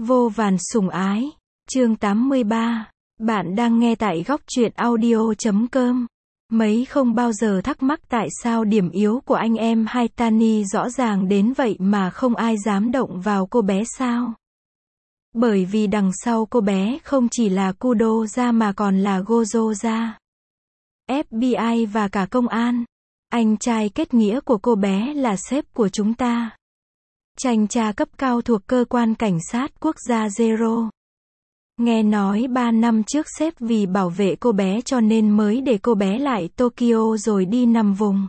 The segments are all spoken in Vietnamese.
Vô vàn sủng ái. Chương 83. Bạn đang nghe tại góc truyện audio.com. Mấy không bao giờ thắc mắc tại sao điểm yếu của anh em Haitani rõ ràng đến vậy mà không ai dám động vào cô bé sao? Bởi vì đằng sau cô bé không chỉ là Kudo ra mà còn là Gojo ra, FBI và cả công an. Anh trai kết nghĩa của cô bé là sếp của chúng ta, thanh tra cấp cao thuộc cơ quan cảnh sát quốc gia Zero. Nghe nói 3 năm trước sếp vì bảo vệ cô bé cho nên mới để cô bé lại Tokyo rồi đi nằm vùng.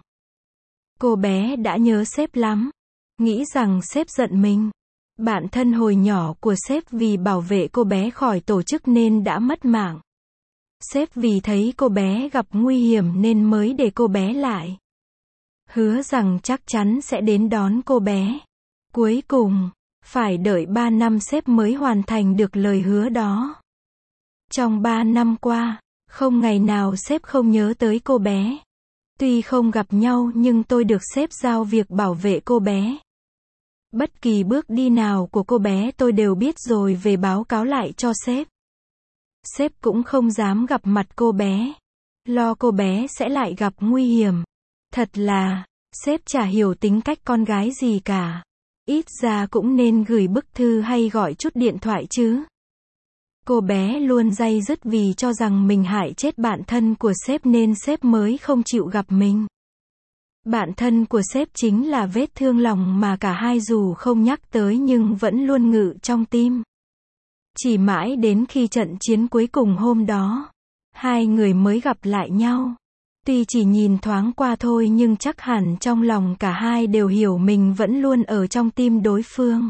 Cô bé đã nhớ sếp lắm, nghĩ rằng sếp giận mình. Bạn thân hồi nhỏ của sếp vì bảo vệ cô bé khỏi tổ chức nên đã mất mạng. Sếp vì thấy cô bé gặp nguy hiểm nên mới để cô bé lại, hứa rằng chắc chắn sẽ đến đón cô bé. Cuối cùng, phải đợi 3 năm sếp mới hoàn thành được lời hứa đó. Trong 3 năm qua, không ngày nào sếp không nhớ tới cô bé. Tuy không gặp nhau nhưng tôi được sếp giao việc bảo vệ cô bé. Bất kỳ bước đi nào của cô bé tôi đều biết rồi về báo cáo lại cho sếp. Sếp cũng không dám gặp mặt cô bé, lo cô bé sẽ lại gặp nguy hiểm. Thật là, sếp chả hiểu tính cách con gái gì cả. Ít ra cũng nên gửi bức thư hay gọi chút điện thoại chứ. Cô bé luôn day dứt vì cho rằng mình hại chết bạn thân của sếp nên sếp mới không chịu gặp mình. Bạn thân của sếp chính là vết thương lòng mà cả hai dù không nhắc tới nhưng vẫn luôn ngự trong tim. Chỉ mãi đến khi trận chiến cuối cùng hôm đó, hai người mới gặp lại nhau. Tuy chỉ nhìn thoáng qua thôi nhưng chắc hẳn trong lòng cả hai đều hiểu mình vẫn luôn ở trong tim đối phương.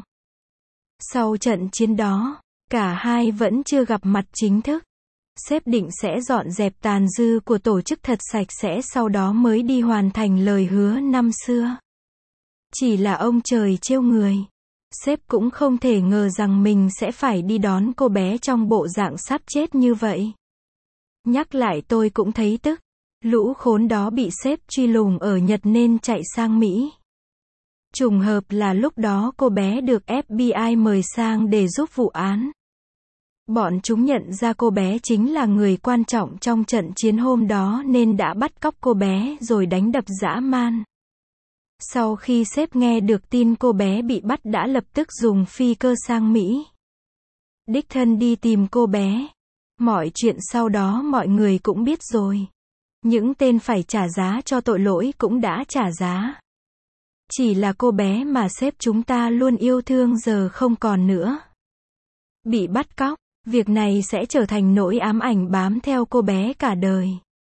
Sau trận chiến đó, cả hai vẫn chưa gặp mặt chính thức. Sếp định sẽ dọn dẹp tàn dư của tổ chức thật sạch sẽ sau đó mới đi hoàn thành lời hứa năm xưa. Chỉ là ông trời trêu người. Sếp cũng không thể ngờ rằng mình sẽ phải đi đón cô bé trong bộ dạng sắp chết như vậy. Nhắc lại tôi cũng thấy tức. Lũ khốn đó bị sếp truy lùng ở Nhật nên chạy sang Mỹ. Trùng hợp là lúc đó cô bé được FBI mời sang để giúp vụ án. Bọn chúng nhận ra cô bé chính là người quan trọng trong trận chiến hôm đó nên đã bắt cóc cô bé rồi đánh đập dã man. Sau khi sếp nghe được tin cô bé bị bắt đã lập tức dùng phi cơ sang Mỹ, đích thân đi tìm cô bé. Mọi chuyện sau đó mọi người cũng biết rồi. Những tên phải trả giá cho tội lỗi cũng đã trả giá. Chỉ là cô bé mà sếp chúng ta luôn yêu thương giờ không còn nữa. Bị bắt cóc, việc này sẽ trở thành nỗi ám ảnh bám theo cô bé cả đời.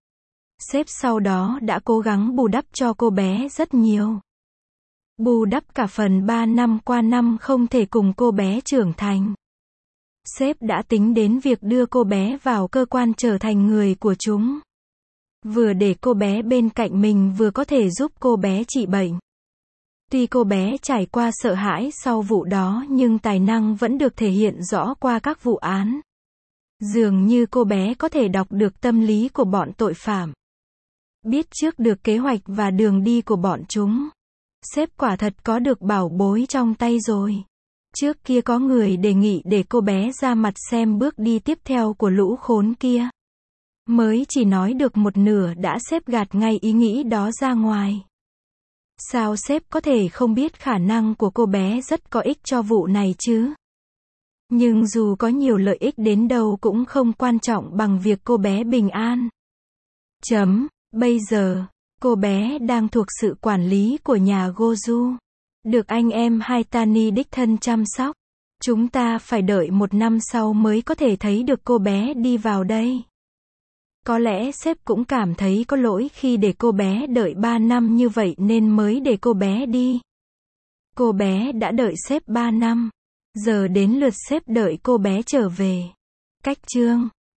Sếp sau đó đã cố gắng bù đắp cho cô bé rất nhiều. Bù đắp cả phần 3 năm qua năm không thể cùng cô bé trưởng thành. Sếp đã tính đến việc đưa cô bé vào cơ quan trở thành người của chúng. Vừa để cô bé bên cạnh mình vừa có thể giúp cô bé trị bệnh. Tuy cô bé trải qua sợ hãi sau vụ đó nhưng tài năng vẫn được thể hiện rõ qua các vụ án. Dường như cô bé có thể đọc được tâm lý của bọn tội phạm, biết trước được kế hoạch và đường đi của bọn chúng. Sếp quả thật có được bảo bối trong tay rồi. Trước kia có người đề nghị để cô bé ra mặt xem bước đi tiếp theo của lũ khốn kia. Mới chỉ nói được một nửa đã sếp gạt ngay ý nghĩ đó ra ngoài. Sao sếp có thể không biết khả năng của cô bé rất có ích cho vụ này chứ? Nhưng dù có nhiều lợi ích đến đâu cũng không quan trọng bằng việc cô bé bình an. Bây giờ, cô bé đang thuộc sự quản lý của nhà Goju. Được anh em Haitani đích thân chăm sóc. Chúng ta phải đợi 1 năm sau mới có thể thấy được cô bé đi vào đây. Có lẽ sếp cũng cảm thấy có lỗi khi để cô bé đợi 3 năm như vậy nên mới để cô bé đi. Cô bé đã đợi sếp 3 năm. Giờ đến lượt sếp đợi cô bé trở về. Cách chương